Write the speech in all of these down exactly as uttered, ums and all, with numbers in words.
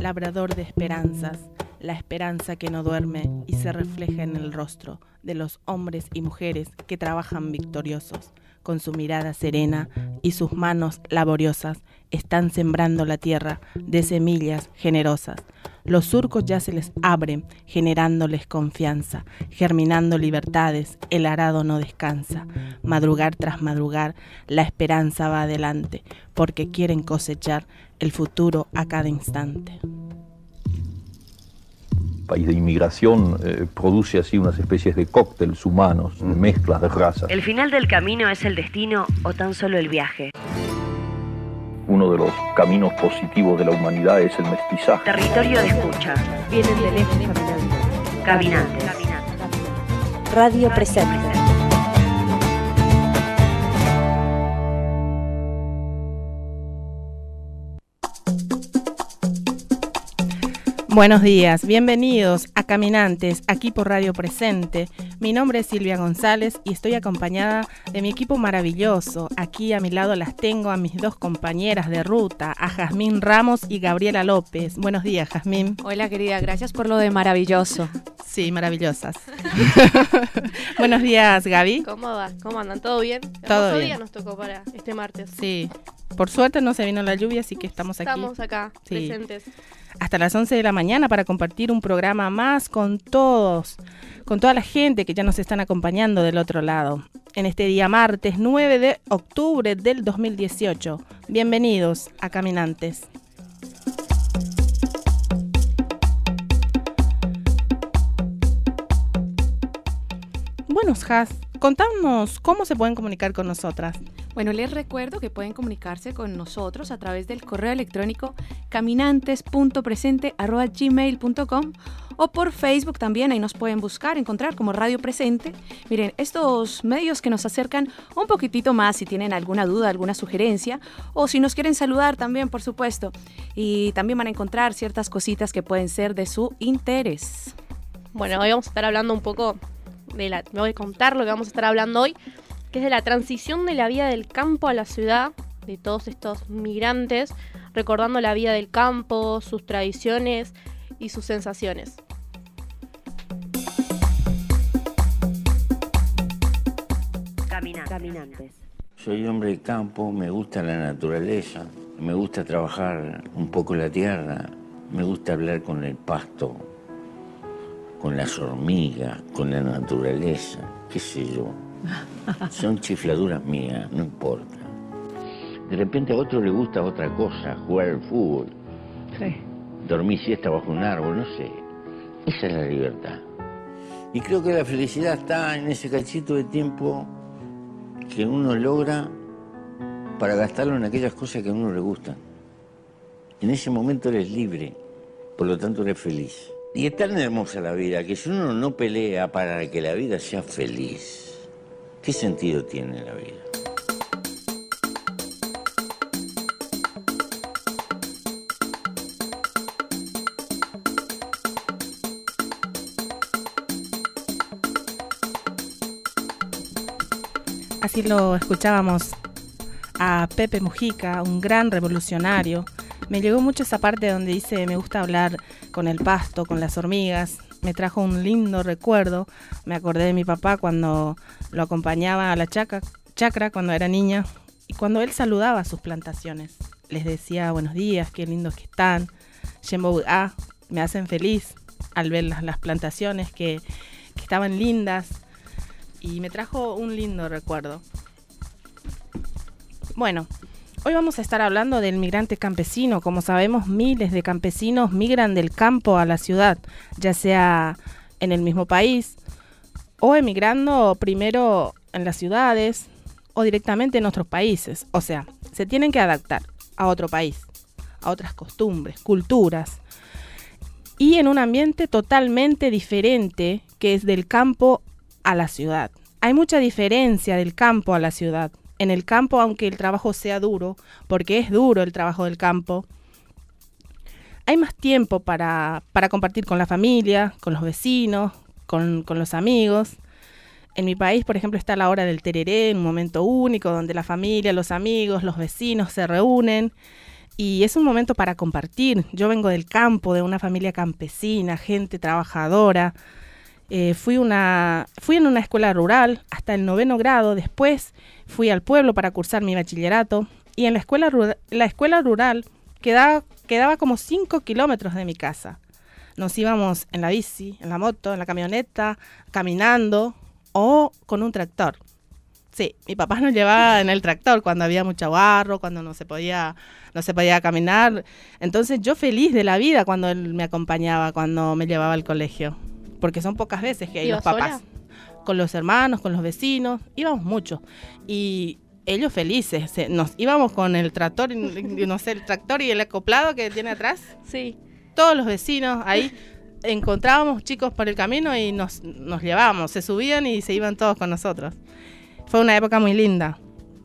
labrador de esperanzas, la esperanza que no duerme y se refleja en el rostro de los hombres y mujeres que trabajan victoriosos, con su mirada serena y sus manos laboriosas, están sembrando la tierra de semillas generosas. Los surcos ya se les abren, generándoles confianza, germinando libertades, el arado no descansa. Madrugar tras madrugar, la esperanza va adelante, porque quieren cosechar el futuro a cada instante. País de inmigración eh, produce así unas especies de cócteles humanos, de mezclas de razas. ¿El final del camino es el destino o tan solo el viaje? Uno de los caminos positivos de la humanidad es el mestizaje. Territorio de escucha. Vienen de lejos caminando. Caminantes. Caminantes. Radio Presente. Buenos días, bienvenidos a Caminantes, aquí por Radio Presente. Mi nombre es Silvia González y estoy acompañada de mi equipo maravilloso. Aquí a mi lado las tengo a mis dos compañeras de ruta, a Jazmín Ramos y Gabriela López. Buenos días, Jazmín. Hola, querida, gracias por lo de maravilloso. Sí, maravillosas. Buenos días, Gaby. ¿Cómo va? ¿Cómo andan? ¿Todo bien? Todo Hermoso bien. día nos tocó para este martes. Sí, por suerte no se vino la lluvia, así que estamos aquí. Estamos acá, Sí. presentes. Hasta las once de la mañana para compartir un programa más con todos, con toda la gente que ya nos están acompañando del otro lado. En este día martes nueve de octubre del dos mil dieciocho. Bienvenidos a Caminantes. Bueno, Jaz, contanos cómo se pueden comunicar con nosotras. Bueno, les recuerdo que pueden comunicarse con nosotros a través del correo electrónico caminantes punto presente arroba gmail punto com o por Facebook también, ahí nos pueden buscar, encontrar como Radio Presente. Miren, estos medios que nos acercan un poquitito más si tienen alguna duda, alguna sugerencia, o si nos quieren saludar también, por supuesto. Y también van a encontrar ciertas cositas que pueden ser de su interés. Bueno, hoy vamos a estar hablando un poco de la... Me voy a contar lo que vamos a estar hablando hoy, que es de la transición de la vida del campo a la ciudad, de todos estos migrantes, recordando la vida del campo, sus tradiciones y sus sensaciones. Caminantes. Caminantes. Soy hombre de campo, me gusta la naturaleza, me gusta trabajar un poco la tierra, me gusta hablar con el pasto, con las hormigas, con la naturaleza, qué sé yo. Son chifladuras mías, no importa. De repente a otro le gusta otra cosa, jugar al fútbol, Sí. dormir siesta bajo un árbol, no sé. Esa es la libertad. Y creo que la felicidad está en ese cachito de tiempo que uno logra para gastarlo en aquellas cosas que a uno le gustan. En ese momento eres libre, por lo tanto eres feliz. Y es tan hermosa la vida que si uno no pelea para que la vida sea feliz, ¿qué sentido tiene la vida? Así lo escuchábamos a Pepe Mujica, un gran revolucionario. Me llegó mucho esa parte donde dice, me gusta hablar con el pasto, con las hormigas. Me trajo un lindo recuerdo. Me acordé de mi papá cuando lo acompañaba a la chaca, chacra cuando era niña. Y cuando él saludaba a sus plantaciones. Les decía, buenos días, qué lindos que están. Yembo ah, me hacen feliz al ver las, las plantaciones que, que estaban lindas. Y me trajo un lindo recuerdo. Bueno, hoy vamos a estar hablando del migrante campesino. Como sabemos, miles de campesinos migran del campo a la ciudad, ya sea en el mismo país o emigrando primero en las ciudades o directamente en otros países. O sea, se tienen que adaptar a otro país, a otras costumbres, culturas y en un ambiente totalmente diferente que es del campo a la ciudad. Hay mucha diferencia del campo a la ciudad. En el campo, aunque el trabajo sea duro, porque es duro el trabajo del campo, hay más tiempo para, para compartir con la familia, con los vecinos, con, con los amigos. En mi país, por ejemplo, está la hora del tereré, un momento único donde la familia, los amigos, los vecinos se reúnen y es un momento para compartir. Yo vengo del campo, de una familia campesina, gente trabajadora. Eh, fui, una, fui en una escuela rural hasta el noveno grado, después fui al pueblo para cursar mi bachillerato y en la escuela, ru- la escuela rural quedaba, quedaba como cinco kilómetros de mi casa. Nos íbamos en la bici, en la moto, en la camioneta, caminando o con un tractor. Sí, mi papá nos llevaba en el tractor cuando había mucho barro, cuando no se podía, no se podía caminar. Entonces yo feliz de la vida cuando él me acompañaba, cuando me llevaba al colegio. Porque son pocas veces que hay los papás. ¿Sola? Con los hermanos, con los vecinos, íbamos mucho. Y ellos felices, se, nos íbamos con el tractor, no sé, el tractor y el acoplado que tiene atrás. Sí. Todos los vecinos ahí encontrábamos chicos por el camino y nos, nos llevábamos, se subían y se iban todos con nosotros. Fue una época muy linda.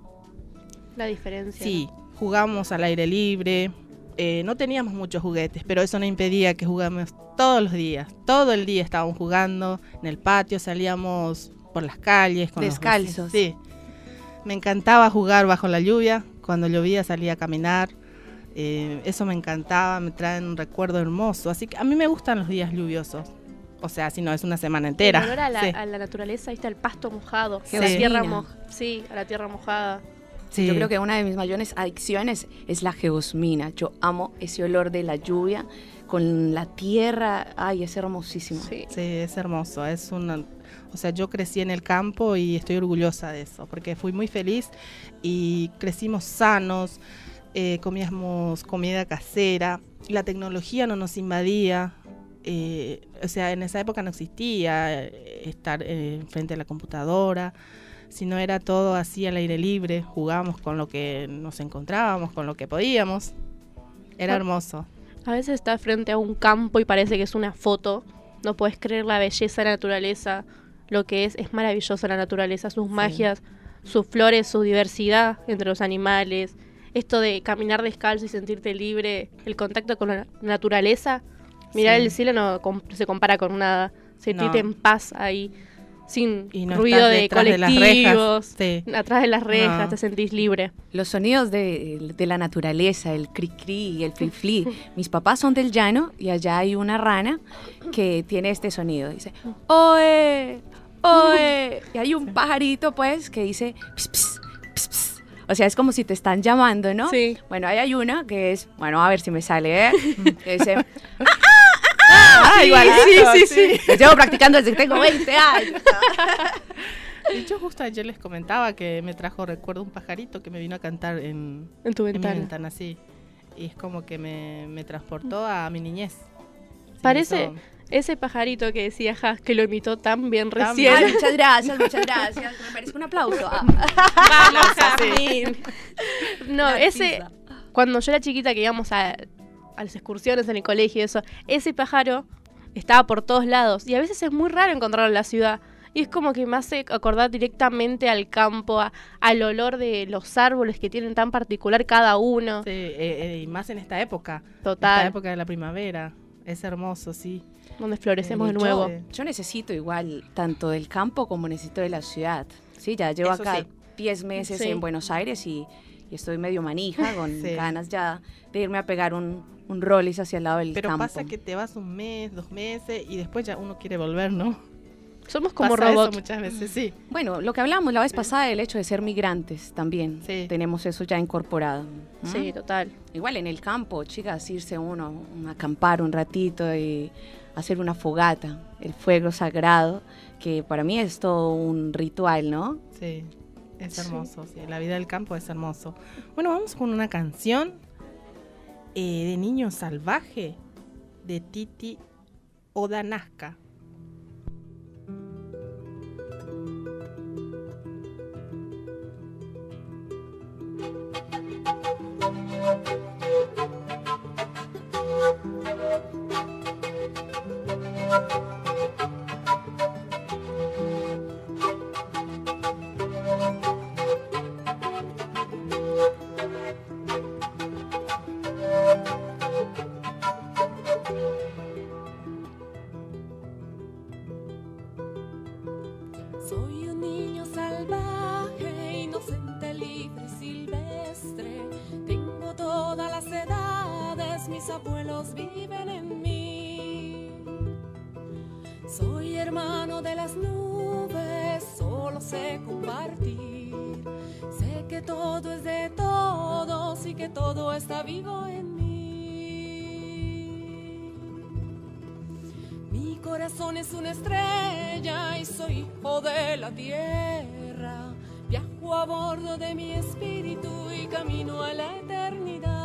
La diferencia. Sí, jugamos al aire libre, eh, no teníamos muchos juguetes, pero eso no impedía que jugáramos todos los días. Todo el día estábamos jugando en el patio, salíamos por las calles. Con Descalzos. Los vecinos. Sí, me encantaba jugar bajo la lluvia, cuando llovía salía a caminar. Eh, eso me encantaba, me traen un recuerdo hermoso, así que a mí me gustan los días lluviosos, o sea, si no es una semana entera. El olor a la, sí. a la naturaleza, ¿viste? Al pasto mojado, Sí. a la tierra mo- sí, a la tierra mojada. Sí. Yo creo que una de mis mayores adicciones es la geosmina. Yo amo ese olor de la lluvia con la tierra. Ay, es hermosísimo. Sí. Sí, es hermoso, es una, o sea, yo crecí en el campo y estoy orgullosa de eso, porque fui muy feliz y crecimos sanos, eh, comíamos comida casera, la tecnología no nos invadía, eh, o sea, en esa época no existía eh, estar eh, frente a la computadora, sino era todo así al aire libre, jugábamos con lo que nos encontrábamos, con lo que podíamos, era hermoso. A veces estás frente a un campo y parece que es una foto. No puedes creer la belleza de la naturaleza, lo que es, es maravillosa la naturaleza, sus Sí. magias, sus flores, su diversidad entre los animales. Esto de caminar descalzo y sentirte libre, el contacto con la naturaleza. Mirar Sí. el cielo no com- se compara con nada. Sentirte No. en paz ahí, sin Y no ruido estás de detrás de las colectivos. rejas. Sí. Atrás de las rejas No. te sentís libre. Los sonidos de, de la naturaleza, el cri-cri y el fli-fli. Mis papás son del llano y allá hay una rana que tiene este sonido. Dice, ¡oe! ¡oe! Y hay un pajarito, pues, que dice, ps, ps, ps, ps. O sea, es como si te están llamando, ¿no? Sí. Bueno, ahí hay una que es, bueno, a ver si me sale, ¿eh? Que dice, Ah, sí, igual, sí, sí, sí. lo llevo practicando desde que tengo veinte años. De hecho, justo ayer les comentaba que me trajo recuerdo un pajarito que me vino a cantar en, En tu en mi ventana. ventana, sí. Y es como que me, me transportó a mi niñez. Sí, Parece eso- ese pajarito que decía Has, que lo imitó tan bien Tan recién. Ay, muchas gracias, muchas gracias. Me merezco un aplauso. Ah. Vamos, Jazmín. No, La ese, pizza. cuando yo era chiquita que íbamos a, a las excursiones en el colegio y eso, ese pájaro estaba por todos lados y a veces es muy raro encontrarlo en la ciudad. Y es como que me hace acordar directamente al campo, a- al olor de los árboles que tienen tan particular cada uno. Sí, eh, eh, y más en esta época. Total. Esta época de la primavera. Es hermoso, sí. Donde florecemos Eh, de nuevo. yo- Yo necesito igual tanto del campo como necesito de la ciudad. Sí, ya llevo Eso acá sí. diez meses Sí. en Buenos Aires y, y estoy medio manija, con Sí. ganas ya de irme a pegar un, un rollis hacia el lado del Pero campo. pasa que te vas un mes, dos meses y después ya uno quiere volver, ¿no? Somos como Pasa eso robots. muchas veces, sí. Bueno, lo que hablamos la vez pasada del hecho de ser migrantes también. Sí. Tenemos eso ya incorporado. ¿Mm? Sí, total. Igual en el campo, chicas, irse uno a acampar un ratito y hacer una fogata, el fuego sagrado, que para mí es todo un ritual, ¿no? Sí, es Sí. hermoso, sí. La vida del campo es hermoso. Bueno, vamos con una canción eh, de Niño Salvaje de Titi Odanazca. mis abuelos viven en mí. Soy hermano de las nubes, solo sé compartir. Sé que todo es de todos y que todo está vivo en mí. Mi corazón es una estrella y soy hijo de la tierra. Viajo a bordo de mi espíritu y camino a la eternidad.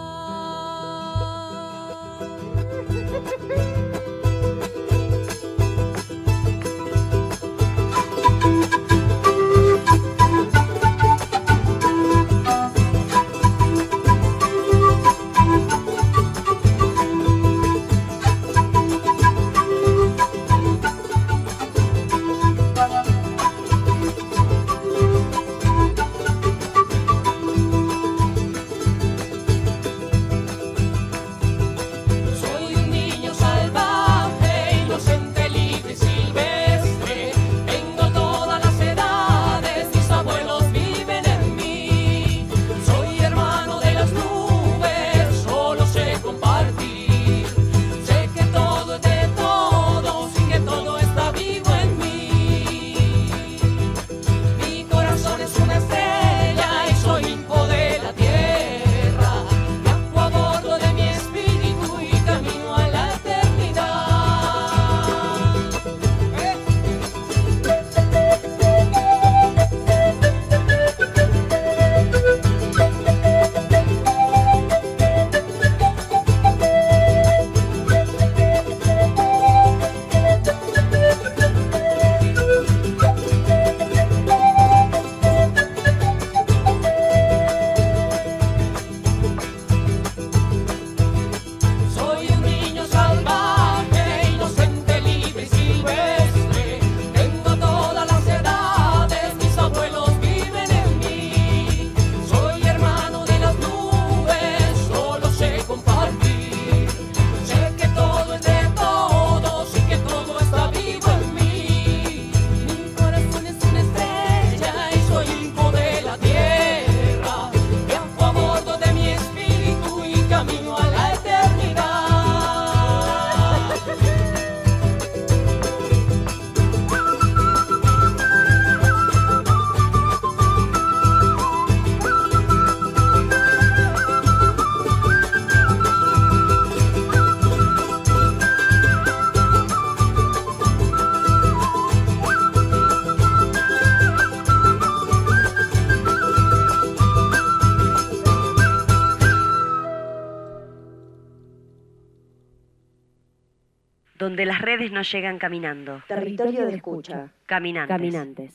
Donde las redes no llegan caminando. Territorio de escucha. Caminantes. Caminantes.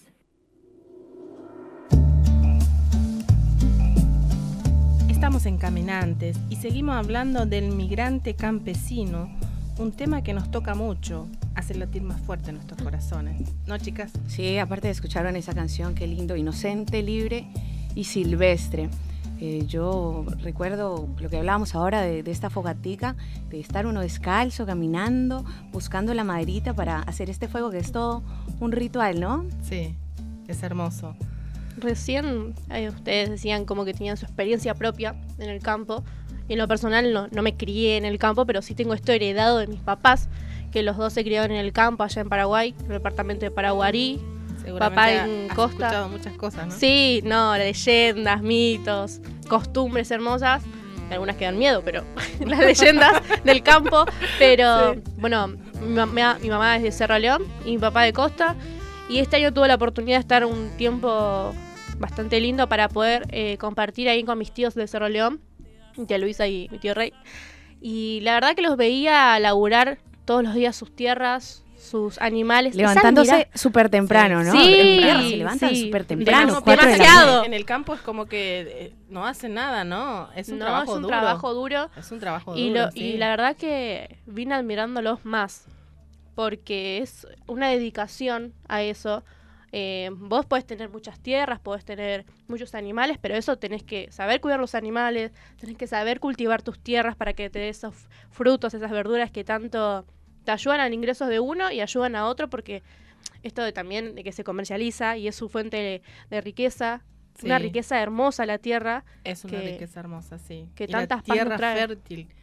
Estamos en Caminantes y seguimos hablando del migrante campesino, un tema que nos toca mucho, hace latir más fuerte nuestros corazones. ¿No, chicas? Sí, aparte de escucharon esa canción, qué lindo, inocente, libre y silvestre. Eh, yo recuerdo lo que hablábamos ahora de, de esta fogatica, de estar uno descalzo, caminando, buscando la maderita para hacer este fuego, que es todo un ritual, ¿no? Sí, es hermoso. Recién eh, ustedes decían como que tenían su experiencia propia en el campo. Y en lo personal no, no me crié en el campo, pero sí tengo esto heredado de mis papás, que los dos se criaron en el campo allá en Paraguay, en el departamento de Paraguarí. Papá en has Costa. escuchado muchas cosas, ¿no? Sí, no, leyendas, mitos, costumbres hermosas. Algunas que dan miedo, pero las leyendas del campo. Pero sí. Bueno, mi, mamá, mi mamá es de Cerro León y mi papá de Costa. Y este año tuve la oportunidad de estar un tiempo bastante lindo para poder eh, compartir ahí con mis tíos de Cerro León, mi tía Luisa y mi tío Rey. Y la verdad que los veía laburar todos los días sus tierras, sus animales. Levantándose súper temprano, ¿no? Sí, en tierra se levantan súper sí. temprano. Digamos, demasiado. En el campo es como que eh, no hacen nada, ¿no? Es un no, trabajo es un duro. trabajo duro. Es un trabajo y duro, lo, sí. Y la verdad que vine admirándolos más, porque es una dedicación a eso. Eh, vos podés tener muchas tierras, podés tener muchos animales, pero eso tenés que saber cuidar los animales, tenés que saber cultivar tus tierras para que te dé esos frutos, esas verduras que tanto te ayudan al ingreso de uno y ayudan a otro, porque esto de también de que se comercializa y es su fuente de, de riqueza, sí. Una riqueza hermosa la tierra. Es una que, riqueza hermosa, sí. Que y tantas la tierra paz nos trae. fértil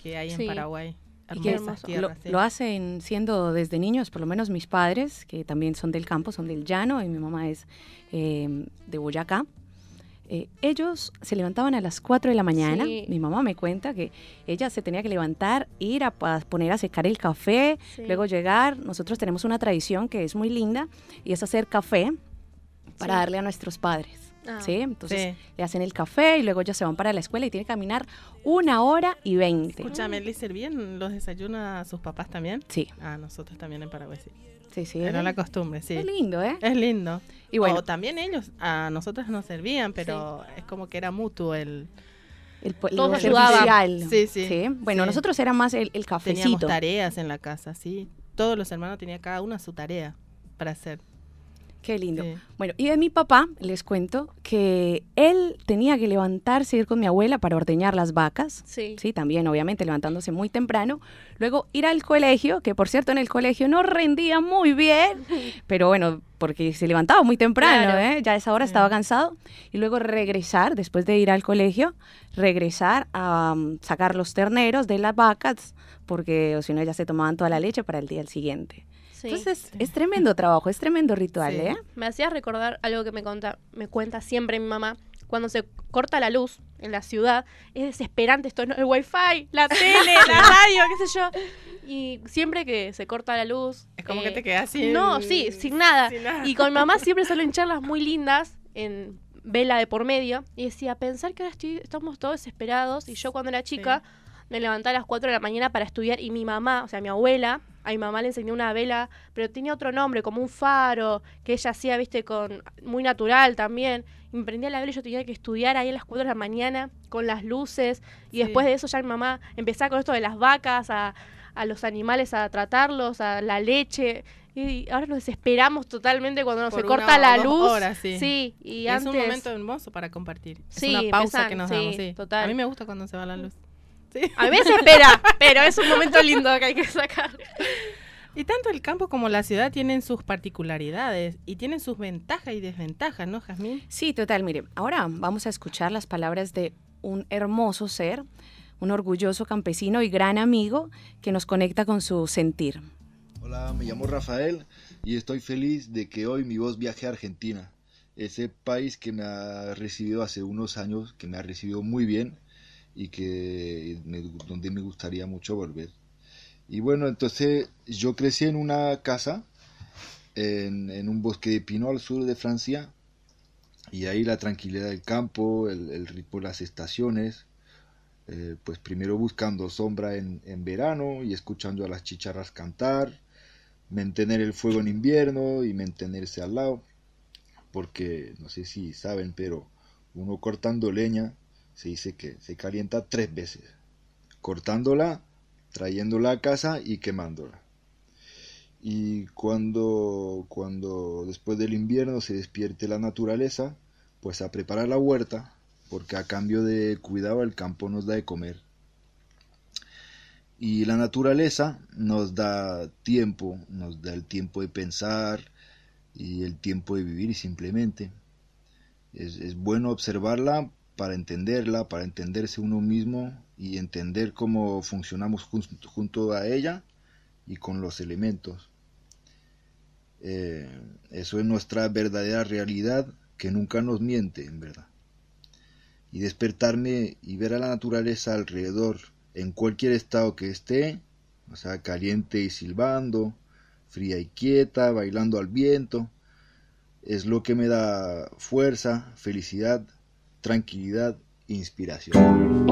que hay en Sí. Paraguay. Y que Hermosas lo, tierras, sí. lo hacen siendo desde niños, por lo menos mis padres, que también son del campo, son del llano, y mi mamá es eh, de Boyacá. Eh, ellos se levantaban a las cuatro de la mañana. Sí. Mi mamá me cuenta que ella se tenía que levantar, ir a pa- poner a secar el café, Sí. luego llegar. Nosotros tenemos una tradición que es muy linda y es hacer café para Sí. darle a nuestros padres. Ah. ¿Sí? Entonces Sí. le hacen el café y luego ellos se van para la escuela y tienen que caminar una hora y veinte. Escúchame, ¿le servían los desayunos a sus papás también? Sí, Ah, nosotros también en Paraguay, sí. sí, sí. Era es- la costumbre, sí. Es lindo, ¿eh? Es lindo. Y bueno, O también ellos, a nosotros nos servían, pero es como que era mutuo el... el, po- todos el ayudaban. servicial. Sí, sí, Bueno, sí. nosotros era más el, el Teníamos cafecito. tareas en la casa, sí. Todos los hermanos tenían cada uno su tarea para hacer. Qué lindo. Sí. Bueno, y de mi papá les cuento que él tenía que levantarse, ir con mi abuela para ordeñar las vacas. Sí. Sí, también obviamente levantándose muy temprano. Luego ir al colegio, que por cierto en el colegio no rendía muy bien, pero bueno, porque se levantaba muy temprano, Claro. ¿eh? Ya a esa hora Sí. estaba cansado. Y luego regresar, después de ir al colegio, regresar a um, sacar los terneros de las vacas, porque o si no ya se tomaban toda la leche para el día siguiente. Sí. Entonces es tremendo trabajo, es tremendo ritual, Sí. ¿eh? Me hacía recordar algo que me, conta, me cuenta siempre mi mamá. Cuando se corta la luz en la ciudad, es desesperante esto, ¿no? El wifi, la tele, la radio, qué sé yo. Y siempre que se corta la luz... Es como eh, que te quedas sin... No, sí, sin nada. sin nada. Y con mi mamá siempre suelen charlas muy lindas en vela de por medio. Y decía, pensar que ahora estoy, estamos todos desesperados. Y yo cuando era chica me levantaba a las cuatro de la mañana para estudiar. Y mi mamá, o sea, mi abuela, a mi mamá le enseñó una vela, pero tenía otro nombre, como un faro, que ella hacía, viste, con muy natural también. Y me prendía la vela y yo tenía que estudiar ahí a las cuatro de la mañana con las luces. Y Sí. después de eso ya mi mamá empezaba con esto de las vacas, a, a los animales, a tratarlos, a la leche. Y ahora nos desesperamos totalmente cuando Por se una corta o la dos luz. horas, sí. Sí, y Y es antes... un momento hermoso para compartir. Sí, es una pausa empezán, que nos sí, damos, sí. total. A mí me gusta cuando se va la luz. Sí. A mí me desespera, pero es un momento lindo que hay que sacar. Y tanto el campo como la ciudad tienen sus particularidades y tienen sus ventajas y desventajas, ¿no, Jazmín? Sí, total. Mire, ahora vamos a escuchar las palabras de un hermoso ser, un orgulloso campesino y gran amigo que nos conecta con su sentir. Hola, me llamo Rafael y estoy feliz de que hoy mi voz viaje a Argentina, ese país que me ha recibido hace unos años, que me ha recibido muy bien y que me, donde me gustaría mucho volver. Y bueno, entonces yo crecí en una casa en, en un bosque de pino al sur de Francia, y ahí la tranquilidad del campo, el, el ritmo de las estaciones, eh, pues primero buscando sombra en, en verano y escuchando a las chicharras cantar, mantener el fuego en invierno y mantenerse al lado, porque no sé si saben, pero uno cortando leña se dice que se calienta tres veces: cortándola, trayéndola a casa y quemándola. Y cuando, cuando después del invierno se despierte la naturaleza, pues a preparar la huerta, porque a cambio de cuidado el campo nos da de comer. Y la naturaleza nos da tiempo, nos da el tiempo de pensar y el tiempo de vivir, y simplemente es, es bueno observarla para entenderla, para entenderse uno mismo y entender cómo funcionamos junto, junto a ella y con los elementos. Eh, eso es nuestra verdadera realidad, que nunca nos miente, en verdad. Y despertarme y ver a la naturaleza alrededor, en cualquier estado que esté, o sea, caliente y silbando, fría y quieta, bailando al viento, es lo que me da fuerza, felicidad, tranquilidad e inspiración.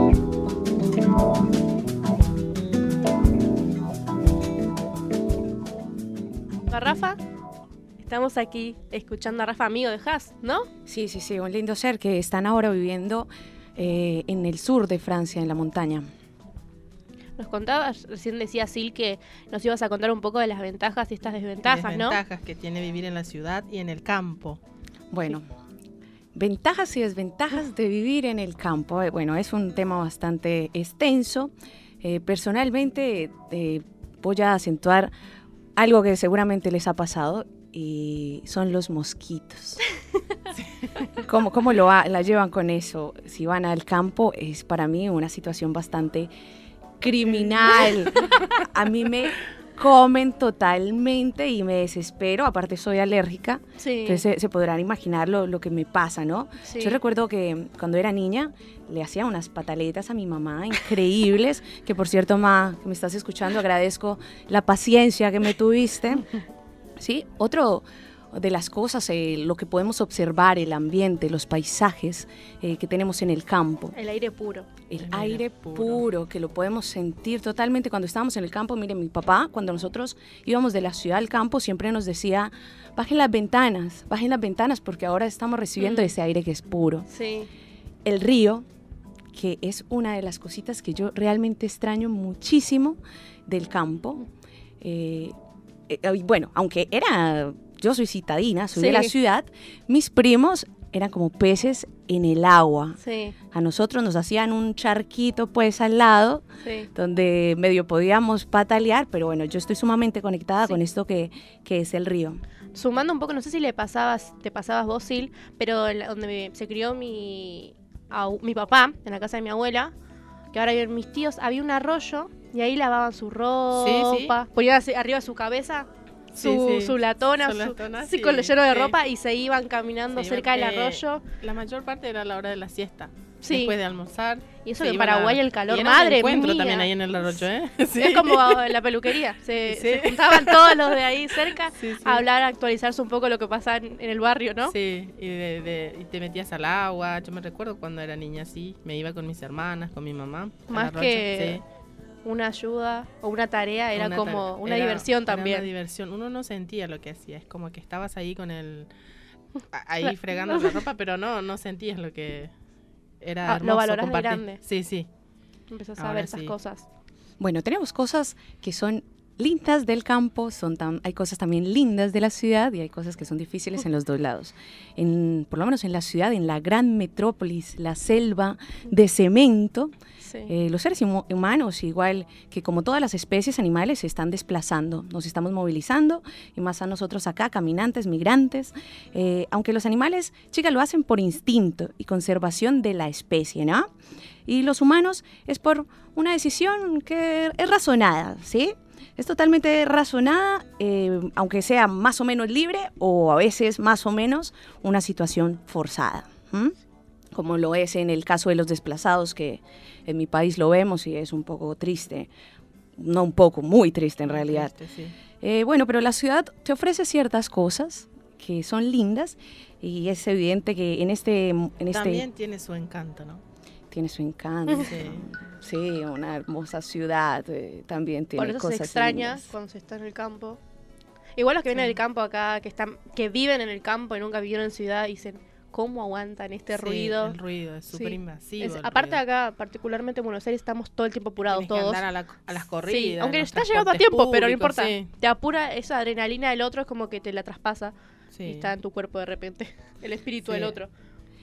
Rafa, estamos aquí escuchando a Rafa, amigo de Jazz, ¿no? Sí, sí, sí, un lindo ser que están ahora viviendo eh, en el sur de Francia, en la montaña. Nos contabas, recién decía Sil que nos ibas a contar un poco de las ventajas y estas desventajas, ¿no? Desventajas que tiene vivir en la ciudad y en el campo. Bueno, ventajas y desventajas de vivir en el campo. Eh, Bueno, es un tema bastante extenso. Eh, personalmente eh, voy a acentuar algo que seguramente les ha pasado, y son los mosquitos. ¿Cómo, cómo lo ha- la llevan con eso? Si van al campo, es para mí una situación bastante criminal. A mí me comen totalmente y me desespero, aparte soy alérgica, Sí. entonces se, se podrán imaginar lo, lo que me pasa, ¿no? Sí. Yo recuerdo que cuando era niña le hacía unas pataletas a mi mamá increíbles, que por cierto, ma, que me estás escuchando, agradezco la paciencia que me tuviste. Sí, otro de las cosas, eh, lo que podemos observar, el ambiente, los paisajes eh, que tenemos en el campo. El aire puro. El, El aire aire puro. puro. que lo podemos sentir totalmente cuando estábamos en el campo. Mire, mi papá, cuando nosotros íbamos de la ciudad al campo, siempre nos decía, bajen las ventanas, bajen las ventanas, porque ahora estamos recibiendo Mm. ese aire que es puro. Sí. El río, que es una de las cositas que yo realmente extraño muchísimo del campo. Eh, eh, y bueno, aunque era, yo soy citadina, soy Sí. de la ciudad, mis primos eran como peces en el agua. Sí, A nosotros nos hacían un charquito pues al lado, sí. donde medio podíamos patalear, pero bueno, yo estoy sumamente conectada Sí. con esto que, que es el río. Sumando un poco, no sé si le pasabas, te pasabas vos, Sil, pero en la- donde me- se crió mi, au- mi papá, en la casa de mi abuela, que ahora viven mis tíos, había un arroyo y ahí lavaban su ropa, sí. ponían así arriba de su cabeza su, Sí, sí. su latona, Su su, latona, sí, sí, con lo lleno de sí. ropa y se iban caminando Se cerca iban, del eh, arroyo. La mayor parte era la hora de la siesta. Sí. Después de almorzar. Y eso se que en iban a- Paraguay el calor, y era un madre encuentro mía. también ahí en el arroyo, ¿eh? Sí. Es como en la peluquería. Se, Sí. se juntaban todos los de ahí cerca Sí, sí. a hablar, a actualizarse un poco lo que pasaba en, en el barrio, ¿no? Sí, y, de, de- y te metías al agua. Yo me recuerdo cuando era niña, sí. Me iba con mis hermanas, con mi mamá. al Más arroyo, que sí. una ayuda o una tarea, era Una como tarea- una era- diversión era también. Una diversión. Uno no sentía lo que hacía. Es como que estabas ahí con el. a- Ahí La- fregando la ropa, pero no, no sentías lo que era. Ah, lo hermoso valorás de compartir. grande. Sí, sí. Empezás a Ahora ver esas sí. cosas. Bueno, tenemos cosas que son lindas del campo, son tam- hay cosas también lindas de la ciudad y hay cosas que son difíciles en los dos lados. En, por lo menos en la ciudad, en la gran metrópolis, la selva de cemento, Sí. eh, los seres humo- humanos, igual que como todas las especies animales, se están desplazando, nos estamos movilizando y más a nosotros acá, caminantes, migrantes, eh, aunque los animales, chicas, lo hacen por instinto y conservación de la especie, ¿no? Y los humanos es por una decisión que es razonada, ¿sí? Es totalmente razonada, eh, aunque sea más o menos libre o a veces más o menos una situación forzada, ¿m? Como lo es en el caso de los desplazados, que en mi país lo vemos y es un poco triste, no un poco, muy triste en realidad. Triste, sí. Eh, bueno, pero la ciudad te ofrece ciertas cosas que son lindas y es evidente que en este... En este También tiene su encanto, ¿no? tiene su encanto. Sí. Sí, una hermosa ciudad, eh, también tiene Por eso cosas se extraña lindas. cuando se está en el campo. Igual los que vienen Sí. del campo acá, que están, que viven en el campo y nunca vivieron en ciudad, dicen, ¿cómo aguantan este Sí, ruido? El ruido es Sí. súper invasivo. Es- el aparte ruido. acá, particularmente en Buenos Aires, estamos todo el tiempo apurados Tienes que todos. andar a, la- a las Sí, corridas. aunque en los estás llegando a transportes tiempo, pero no públicos, importa. sí. Te apura esa adrenalina del otro, es como que te la traspasa Sí. y está en tu cuerpo de repente. El espíritu Sí. del otro.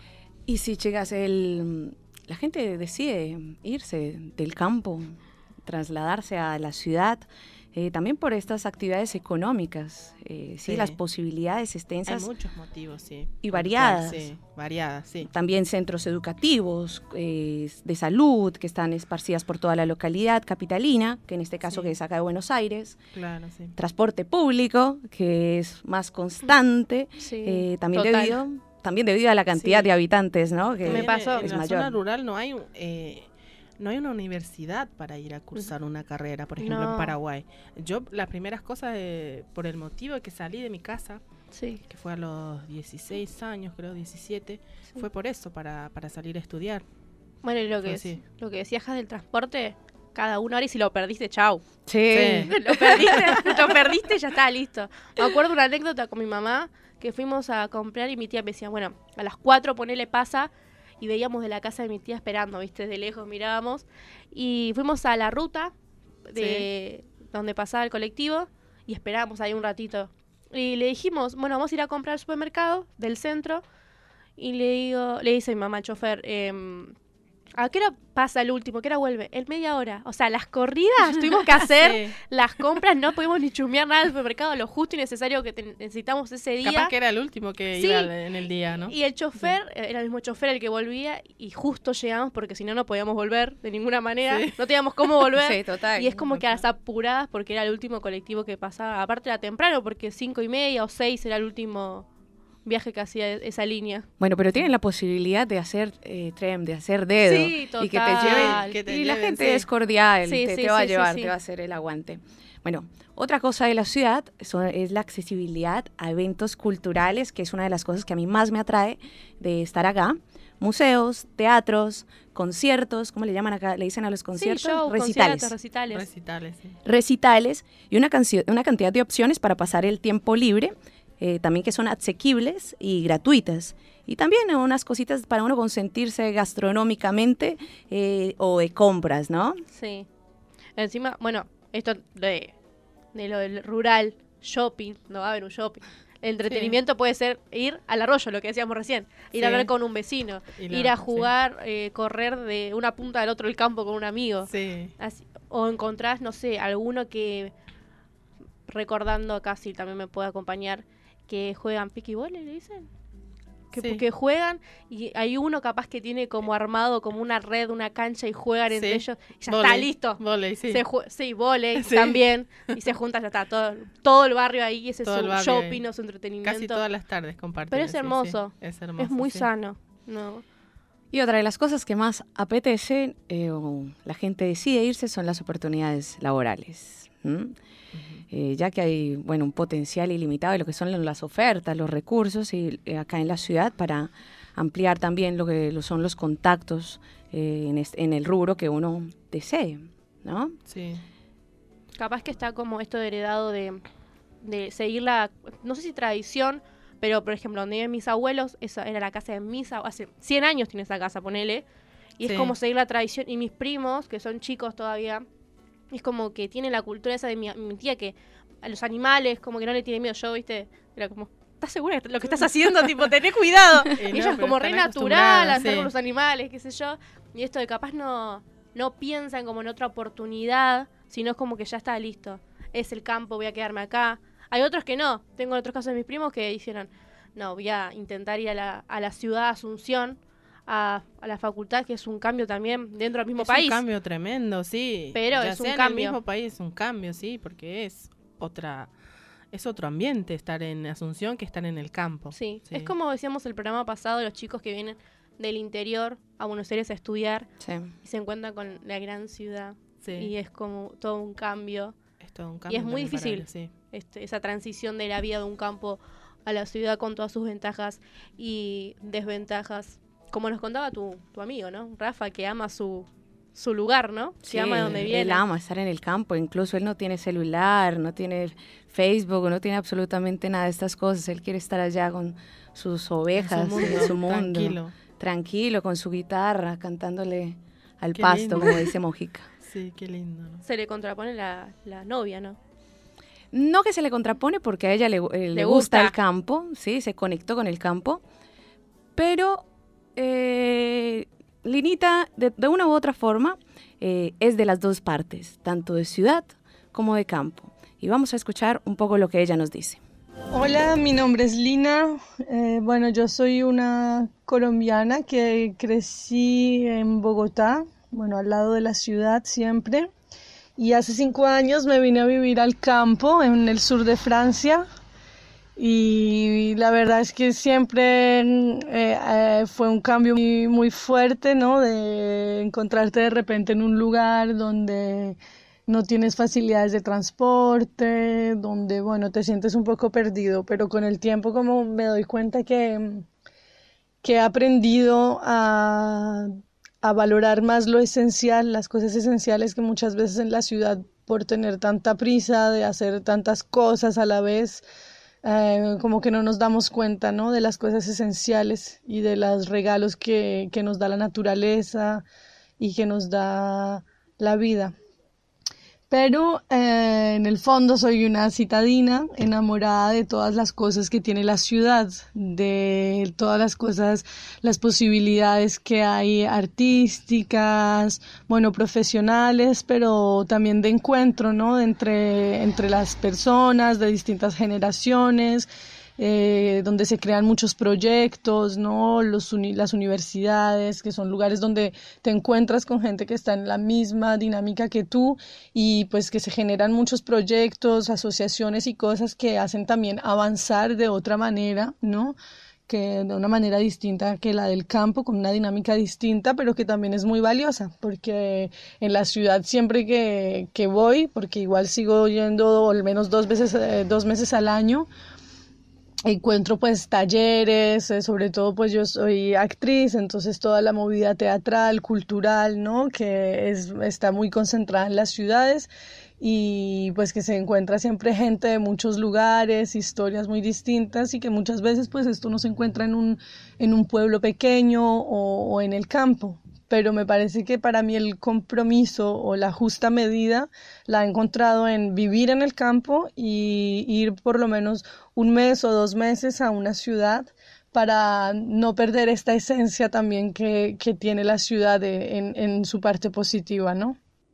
Y si llegas, el, la gente decide irse del campo, trasladarse a la ciudad, eh, también por estas actividades económicas, eh, sí, Sí. las posibilidades Hay extensas, muchos motivos, sí. Y por cual, variadas. Sí, variadas, sí. también centros educativos, eh, de salud, que están esparcidas por toda la localidad capitalina, que en este caso Sí. que es acá de Buenos Aires, Claro, sí. transporte público, que es más constante, Sí, eh, también total. debido también debido a la cantidad Sí. de habitantes, ¿no? Que Me También pasó. En es la mayor. zona rural no hay, eh, no hay una universidad para ir a cursar una carrera, por ejemplo, No. en Paraguay. Yo, las primeras cosas, eh, por el motivo de que salí de mi casa, Sí. que fue a los dieciséis años, creo, diecisiete, Sí. fue por eso, para, para salir a estudiar. Bueno, y lo Fue que, así. lo que decías del transporte, cada una hora y si lo perdiste, chau. Sí. Sí. lo perdiste, lo perdiste y ya está, listo. Me acuerdo una anécdota con mi mamá que fuimos a comprar y mi tía me decía, bueno, a las cuatro ponele pasa y veíamos de la casa de mi tía esperando, viste, de lejos mirábamos y fuimos a la ruta de donde pasaba el colectivo y esperábamos ahí un ratito. Y le dijimos, bueno, vamos a ir a comprar al supermercado del centro y le digo, le dice mi mamá al chofer, em, ¿A qué hora pasa el último? ¿A qué hora vuelve? En media hora. O sea, las corridas tuvimos que hacer, sí. Las compras no pudimos ni chusmear nada del supermercado, lo justo y necesario que te- necesitamos ese día. Capaz que era el último que Sí. iba en el día, ¿no? Y el chofer, sí. Era el mismo chofer el que volvía y justo llegamos porque si no, no podíamos volver de ninguna manera. Sí. No teníamos cómo volver. Sí, total. Y es como que a las apuradas porque era el último colectivo que pasaba. Aparte era temprano porque cinco y media o seis era el último viaje que hacía esa línea. Bueno, pero tienen la posibilidad de hacer eh, tren, de hacer dedo. Sí, total. Y que te lleven. Que te y la lleven, gente sí. es cordial, Sí, te, sí, te va sí, a llevar, sí, sí. te va a hacer el aguante. Bueno, otra cosa de la ciudad son- es la accesibilidad a eventos culturales, que es una de las cosas que a mí más me atrae de estar acá. Museos, teatros, conciertos, ¿cómo le llaman acá? ¿Le dicen a los conciertos? Sí, show, recitales. conciertos, recitales. Recitales, sí. recitales y una, cancio- una cantidad de opciones para pasar el tiempo libre, eh, también que son asequibles y gratuitas. Y también unas cositas para uno consentirse gastronómicamente eh, o de compras, ¿no? Sí. Encima, bueno, esto de, de lo del rural, shopping, no va a haber un shopping. El entretenimiento puede ser ir al arroyo, lo que decíamos recién, ir Sí. a hablar con un vecino, Y la- ir a sí. jugar, eh, correr de una punta al otro del campo con un amigo. Sí. Así- o encontrás, no sé, alguno que, recordando acá, sí, también me puede acompañar, que juegan piqui vole, ¿le dicen? Que, Sí. que juegan y hay uno capaz que tiene como armado como una red, una cancha y juegan entre Sí. ellos. Y ya Vóley, está, listo. vóley, sí. Se ju- sí, vóley Sí. también. Y se junta, ya está, todo, todo el barrio ahí, ese es Todo su el barrio shopping ahí. o su entretenimiento. Casi todas las tardes comparten. Pero es sí, hermoso. sí. Es hermoso. Es muy sí. sano. No. Y otra de las cosas que más apetece eh, o la gente decide irse son las oportunidades laborales. ¿m? Eh, ya que hay bueno un potencial ilimitado de lo que son las ofertas, los recursos y eh, acá en la ciudad para ampliar también lo que lo son los contactos eh, en, este- en el rubro que uno desee, ¿no? Sí. Capaz que está como esto heredado de, de seguir la, no sé si tradición, pero por ejemplo, donde viven mis abuelos, esa era la casa de mis abuelos, hace cien años tiene esa casa, ponele, y Sí. es como seguir la tradición, y mis primos, que son chicos todavía, es como que tienen la cultura esa de mi, mi tía, que a los animales, como que no le tiene miedo. Yo, viste, era como, ¿estás segura de lo que estás haciendo? Tipo, tené cuidado. Y Y no, ella es pero como están re natural acostumbradas, a estar sí. con los animales, qué sé yo. Y esto de capaz no, no piensan como en otra oportunidad, sino es como que ya está listo. Es el campo, voy a quedarme acá. Hay otros que no. Tengo otros casos de mis primos que dijeron, no, voy a intentar ir a la, a la ciudad Asunción, a, a la facultad, que es un cambio también dentro del mismo es país. un cambio tremendo, sí. Pero Ya es un sea en cambio. el mismo país es un cambio, sí, porque es otra, es otro ambiente estar en Asunción que estar en el campo. Sí. Sí. Es como decíamos el programa pasado, los chicos que vienen del interior a Buenos Aires a estudiar Sí. y se encuentran con la gran ciudad. Sí. Y es como todo un cambio. Es todo un Y cambio es muy también para difícil ellos, sí. este, esa transición de la vida de un campo a la ciudad con todas sus ventajas y desventajas. Como nos contaba tu, tu amigo, ¿no? Rafa, que ama su, su lugar, ¿no? Sí, que ama de donde viene. Él ama estar en el campo, incluso él no tiene celular, no tiene Facebook, no tiene absolutamente nada de estas cosas. Él quiere estar allá con sus ovejas, En su mundo, en su mundo, tranquilo. tranquilo, con su guitarra, cantándole al Qué pasto, lindo. como dice Mojica. Sí, qué lindo, ¿no? Se le contrapone la, la novia, ¿no? No que se le contrapone porque a ella le, eh, le Le gusta. gusta. el campo, sí, se conectó con el campo, pero eh, Linita, de, de una u otra forma, eh, es de las dos partes, tanto de ciudad como de campo. Y vamos a escuchar un poco lo que ella nos dice. Hola, mi nombre es Lina. Eh, bueno, yo soy una colombiana que crecí en Bogotá, bueno, al lado de la ciudad siempre. Y hace cinco años me vine a vivir al campo, en el sur de Francia. Y la verdad es que siempre eh, eh, fue un cambio muy, muy fuerte, ¿no? De encontrarte de repente en un lugar donde no tienes facilidades de transporte, donde, bueno, te sientes un poco perdido, pero con el tiempo como me doy cuenta que, que he aprendido a, a valorar más lo esencial, las cosas esenciales que muchas veces en la ciudad, por tener tanta prisa de hacer tantas cosas a la vez, eh, como que no nos damos cuenta, ¿no? De las cosas esenciales y de los regalos que, que nos da la naturaleza y que nos da la vida. Pero eh, en el fondo soy una citadina enamorada de todas las cosas que tiene la ciudad, de todas las cosas, las posibilidades que hay artísticas, bueno, profesionales, pero también de encuentro, ¿no? Entre, entre las personas de distintas generaciones. Eh, donde se crean muchos proyectos, ¿no? Los uni- las universidades, que son lugares donde te encuentras con gente que está en la misma dinámica que tú y pues que se generan muchos proyectos, asociaciones y cosas que hacen también avanzar de otra manera, ¿no? Que de una manera distinta que la del campo, con una dinámica distinta, pero que también es muy valiosa, porque en la ciudad siempre que, que voy, porque igual sigo yendo al menos dos veces, eh, dos meses al año, encuentro pues talleres, eh, sobre todo pues yo soy actriz, entonces toda la movida teatral, cultural, ¿no? Que es, está muy concentrada en las ciudades y pues que se encuentra siempre gente de muchos lugares, historias muy distintas y que muchas veces pues esto no se encuentra en un, en un pueblo pequeño o, o en el campo. Pero me parece que para mí el compromiso o la justa medida la he encontrado en vivir en el campo y ir por lo menos un mes o dos meses a una ciudad para no perder esta esencia también que, que tiene la ciudad de, en, en su parte positiva, ¿no?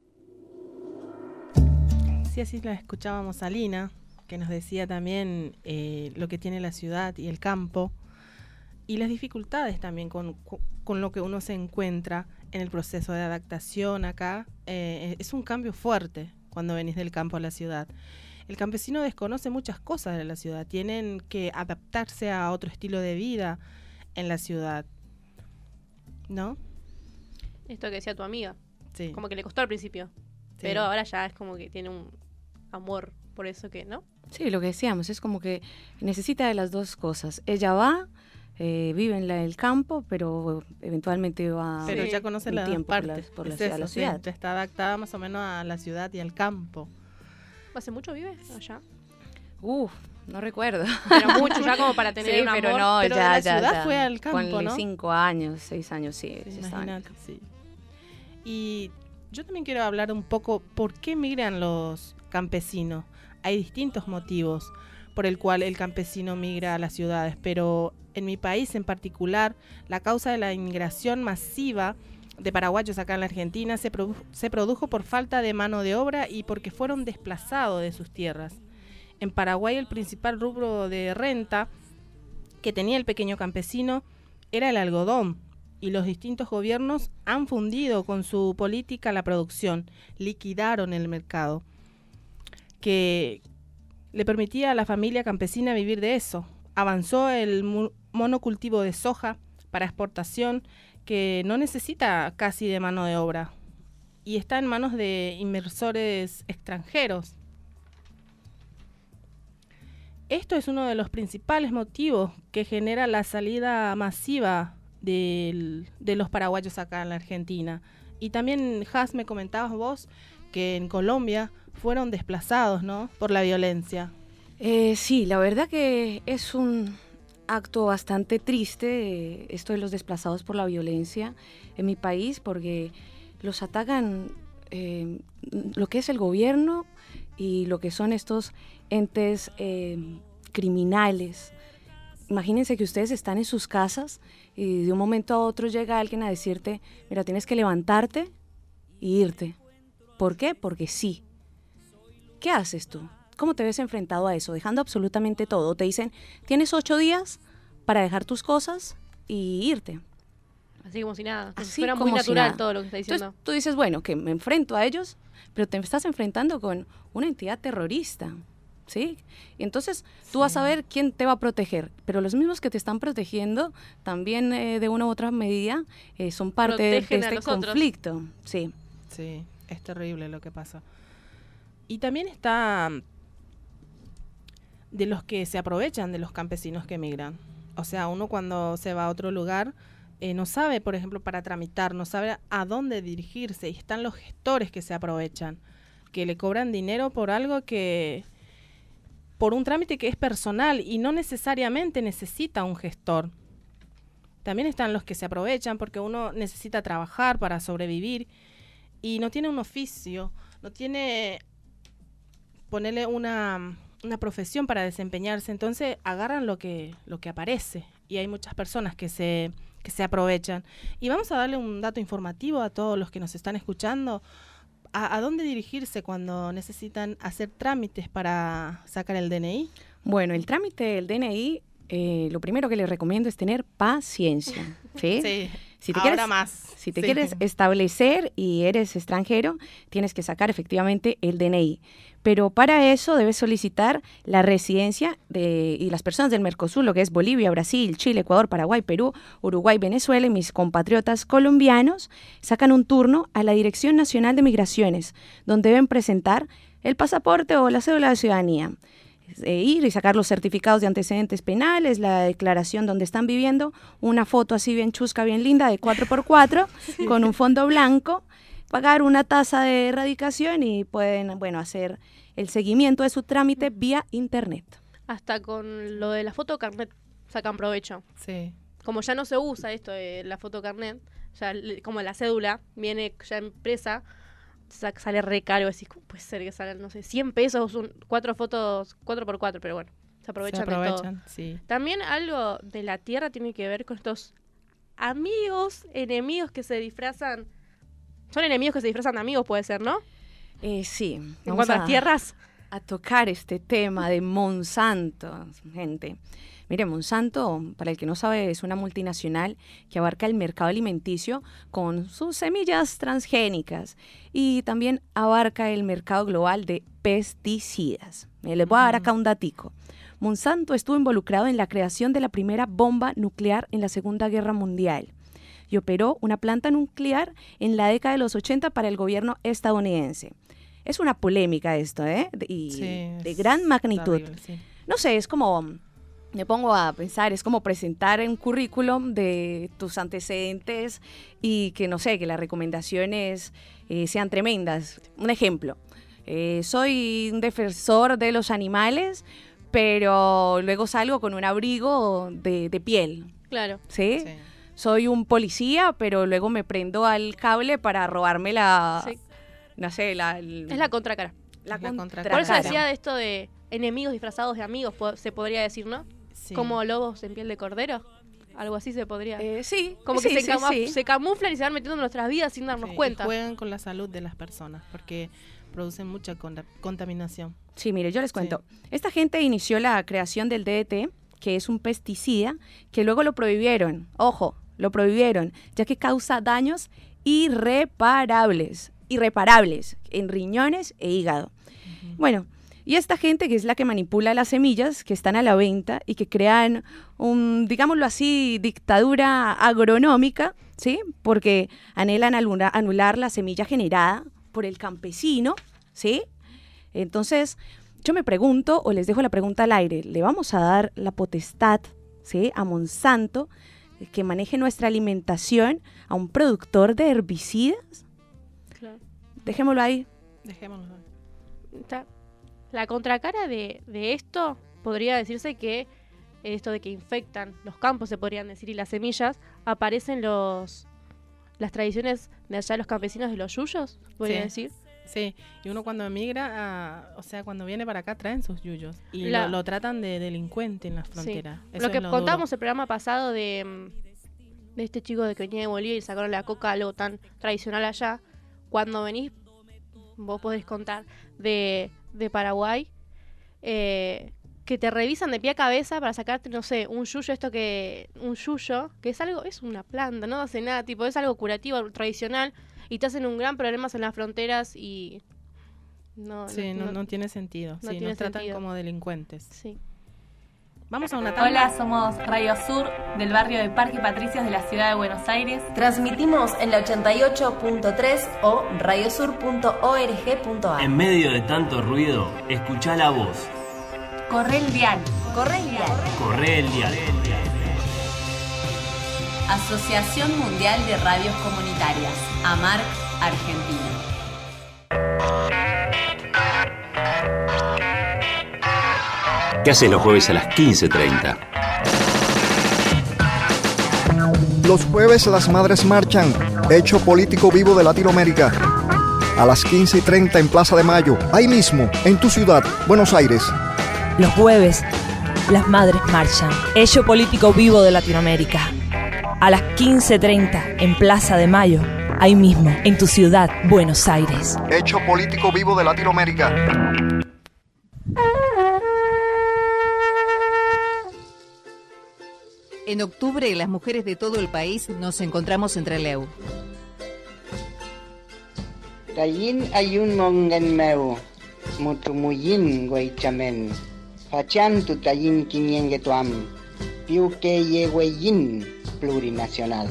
Sí, así la escuchábamos a Lina, que nos decía también eh, lo que tiene la ciudad y el campo y las dificultades también con, con lo que uno se encuentra en el proceso de adaptación acá. Eh, es un cambio fuerte cuando venís del campo a la ciudad. El campesino desconoce muchas cosas de la ciudad, tienen que adaptarse a otro estilo de vida en la ciudad, ¿no? Esto que decía tu amiga, sí. Como que le costó al principio, sí. Pero ahora ya es como que tiene un amor por eso que, ¿no? Sí, lo que decíamos, es como que necesita de las dos cosas. Ella va, eh, vive en la, el campo, pero eventualmente va... Pero sí. Ya conoce las dos partes, por la, por por la, eso, la sí, ciudad. Está adaptada más o menos a la ciudad y al campo. ¿Hace mucho vive allá? Uf, no recuerdo. Pero mucho, ya como para tener sí, un amor. pero no, pero ya, de la ya, ciudad ya. fue al campo, Ponle ¿no? cinco años, seis años, sí. sí ya imagínate, sí. Y yo también quiero hablar un poco por qué migran los campesinos. Hay distintos motivos por el cual el campesino migra a las ciudades, pero en mi país en particular, la causa de la inmigración masiva de paraguayos acá en la Argentina se, produ- se produjo por falta de mano de obra y porque fueron desplazados de sus tierras. En Paraguay el principal rubro de renta que tenía el pequeño campesino era el algodón y los distintos gobiernos han fundido con su política la producción, liquidaron el mercado que le permitía a la familia campesina vivir de eso. Avanzó el mu- monocultivo de soja para exportación que no necesita casi de mano de obra y está en manos de inversores extranjeros. Esto es uno de los principales motivos que genera la salida masiva del, de los paraguayos acá en la Argentina. Y también, Has, me comentabas vos que en Colombia fueron desplazados, ¿no?, por la violencia. Eh, sí, la verdad que es un acto bastante triste eh, esto de los desplazados por la violencia en mi país, porque los atacan eh, lo que es el gobierno y lo que son estos entes eh, criminales. Imagínense que ustedes están en sus casas y de un momento a otro llega alguien a decirte, mira, tienes que levantarte e irte. ¿Por qué? Porque sí. ¿Qué haces tú? ¿Cómo te ves enfrentado a eso? Dejando absolutamente todo. Te dicen, tienes ocho días para dejar tus cosas y irte. Así como si nada. Como Así si fuera como muy si natural nada. todo lo que está diciendo. Entonces tú dices, bueno, que me enfrento a ellos, pero te estás enfrentando con una entidad terrorista, ¿sí? Y entonces tú sí. vas a ver quién te va a proteger, pero los mismos que te están protegiendo también eh, de una u otra medida eh, son parte Protegen de, de este conflicto. Sí. Sí, es terrible lo que pasa. Y también está de los que se aprovechan de los campesinos que emigran. O sea, uno cuando se va a otro lugar eh, no sabe, por ejemplo, para tramitar, no sabe a dónde dirigirse. Y están los gestores que se aprovechan, que le cobran dinero por algo que, por un trámite que es personal y no necesariamente necesita un gestor. También están los que se aprovechan porque uno necesita trabajar para sobrevivir y no tiene un oficio, no tiene ponerle una, una profesión para desempeñarse, entonces agarran lo que, lo que aparece y hay muchas personas que se, que se aprovechan. Y vamos a darle un dato informativo a todos los que nos están escuchando. ¿A, a dónde dirigirse cuando necesitan hacer trámites para sacar el D N I? Bueno, el trámite del D N I, eh, lo primero que les recomiendo es tener paciencia, ¿sí? Sí, si te ahora quieres, más. Si te Sí. quieres establecer y eres extranjero, tienes que sacar efectivamente el D N I. Pero para eso debes solicitar la residencia de y las personas del Mercosur, lo que es Bolivia, Brasil, Chile, Ecuador, Paraguay, Perú, Uruguay, Venezuela y mis compatriotas colombianos sacan un turno a la Dirección Nacional de Migraciones, donde deben presentar el pasaporte o la cédula de ciudadanía. Eh, ir y sacar los certificados de antecedentes penales, la declaración donde están viviendo, una foto así bien chusca, bien linda de cuatro por cuatro sí. con un fondo blanco, pagar una tasa de erradicación y pueden, bueno, hacer el seguimiento de su trámite vía internet. Hasta con lo de la foto carnet sacan provecho. Sí. Como ya no se usa esto de la foto carnet, ya como la cédula viene ya impresa, sale re caro, decís, ¿cómo puede ser que salgan, no sé, cien pesos, un, cuatro fotos, cuatro por cuatro, pero bueno, se aprovechan, se aprovechan de todo. Sí. También algo de la tierra tiene que ver con estos amigos, enemigos que se disfrazan, son enemigos que se disfrazan de amigos, puede ser, ¿no? Eh, sí. En cuanto a las tierras. A tocar este tema de Monsanto, gente. Mire, Monsanto, para el que no sabe, es una multinacional que abarca el mercado alimenticio con sus semillas transgénicas y también abarca el mercado global de pesticidas. Me les voy a dar acá un datico. Monsanto estuvo involucrado en la creación de la primera bomba nuclear en la Segunda Guerra Mundial y operó una planta nuclear en la década de los ochenta para el gobierno estadounidense. Es una polémica esto, ¿eh? De, y sí, de gran magnitud. Terrible, sí. No sé, es como... Me pongo a pensar, es como presentar un currículum de tus antecedentes y que, no sé, que las recomendaciones eh, sean tremendas. Un ejemplo, eh, soy un defensor de los animales, pero luego salgo con un abrigo de, de piel. Claro. ¿Sí? Sí. Soy un policía, pero luego me prendo al cable para robarme la... Sí. No sé, la... El, es la contracara. La, la contracara. contracara. Por eso decía de esto de enemigos disfrazados de amigos, se podría decir, ¿no? Sí. Como lobos en piel de cordero. Algo así se podría. Eh, sí. Como sí, que se, sí, cama- sí. se camuflan y se van metiendo en nuestras vidas sin darnos Sí, cuenta. Y juegan con la salud de las personas porque producen mucha con- contaminación. Sí, mire, yo les cuento. Sí. Esta gente inició la creación del D D T, que es un pesticida, que luego lo prohibieron. Ojo, lo prohibieron, ya que causa daños irreparables, irreparables en riñones e hígado. Uh-huh. Bueno, y esta gente que es la que manipula las semillas que están a la venta y que crean un, digámoslo así, dictadura agronómica, ¿sí? Porque anhelan anular, anular la semilla generada por el campesino, ¿sí? Entonces, yo me pregunto, o les dejo la pregunta al aire, ¿le vamos a dar la potestad, ¿sí?, a Monsanto que maneje nuestra alimentación a un productor de herbicidas? Claro. Dejémoslo ahí. Dejémoslo ahí. Está. La contracara de, de esto podría decirse que esto de que infectan los campos, se podrían decir, y las semillas, aparecen los las tradiciones de allá de los campesinos de los yuyos, podría sí. decir. Sí, y uno cuando emigra, a, o sea, cuando viene para acá traen sus yuyos y la, lo, lo tratan de delincuente en la frontera. Sí. Eso lo que es lo contamos duro. el programa pasado de, de este chico de que venía de Bolivia y sacaron la coca, algo tan tradicional allá, cuando venís, vos podés contar, de, de Paraguay, eh, que te revisan de pie a cabeza para sacarte, no sé, un yuyo, esto que, un yuyo, que es algo, es una planta, no hace nada, tipo, es algo curativo, tradicional, y te hacen un gran problema en las fronteras y no, sí, no, no, no, no tiene sentido. No sí, tiene nos tratan sentido. como delincuentes. Sí. Vamos a una tanda. Hola, somos Radio Sur del barrio de Parque Patricios de la ciudad de Buenos Aires. Transmitimos en la ochenta y ocho punto tres o radiosur punto org punto ar. En medio de tanto ruido, escuchá la voz. Corre el dial. Corre el dial. Corre el dial. Asociación Mundial de Radios Comunitarias, AMARC, Argentina. ¿Qué haces los jueves a las quince treinta? Los jueves las madres marchan, hecho político vivo de Latinoamérica. a las quince y treinta en Plaza de Mayo, ahí mismo, en tu ciudad, Buenos Aires. Los jueves, las madres marchan. Hecho político vivo de Latinoamérica. A las quince treinta en Plaza de Mayo, ahí mismo, en tu ciudad, Buenos Aires. Hecho político vivo de Latinoamérica. En octubre, las mujeres de todo el país nos encontramos en Trelew. Tayin ayun mongan meu, mutumuyin guaychamen, fachan tu tayin quinienguetuam, piuque yegueyin plurinacional.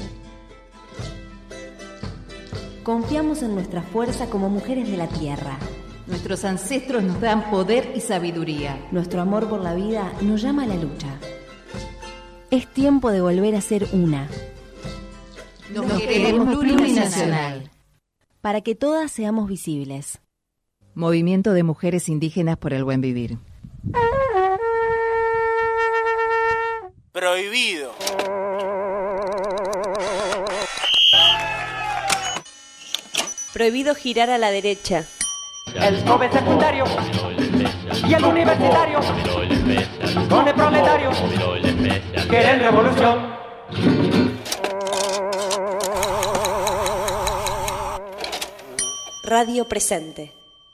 Confiamos en nuestra fuerza como mujeres de la tierra. Nuestros ancestros nos dan poder y sabiduría. Nuestro amor por la vida nos llama a la lucha. Es tiempo de volver a ser una. Nos, nos queremos plurinacional. Para que todas seamos visibles. Movimiento de Mujeres Indígenas por el Buen Vivir. Prohibido. Prohibido girar a la derecha. El joven secundario y el universitario con el proletario quieren revolución. Radio Presente.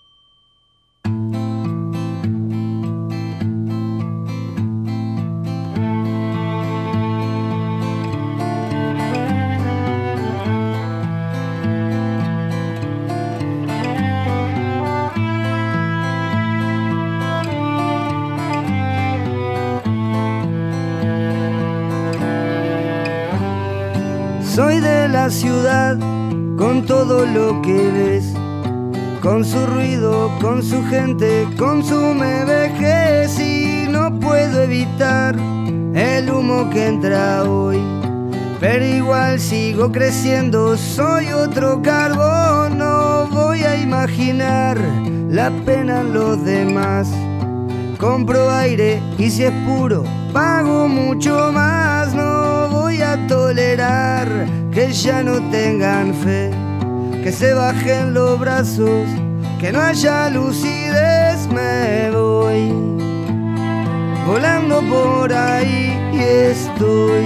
Soy de la ciudad con todo lo que ves, con su ruido, con su gente, con su me vejez, y no puedo evitar el humo que entra hoy, pero igual sigo creciendo, soy otro carbón, no voy a imaginar la pena en los demás. Compro aire y si es puro, pago mucho más, no voy a tolerar que ya no tengan fe, que se bajen los brazos, que no haya lucidez, me voy volando por ahí y estoy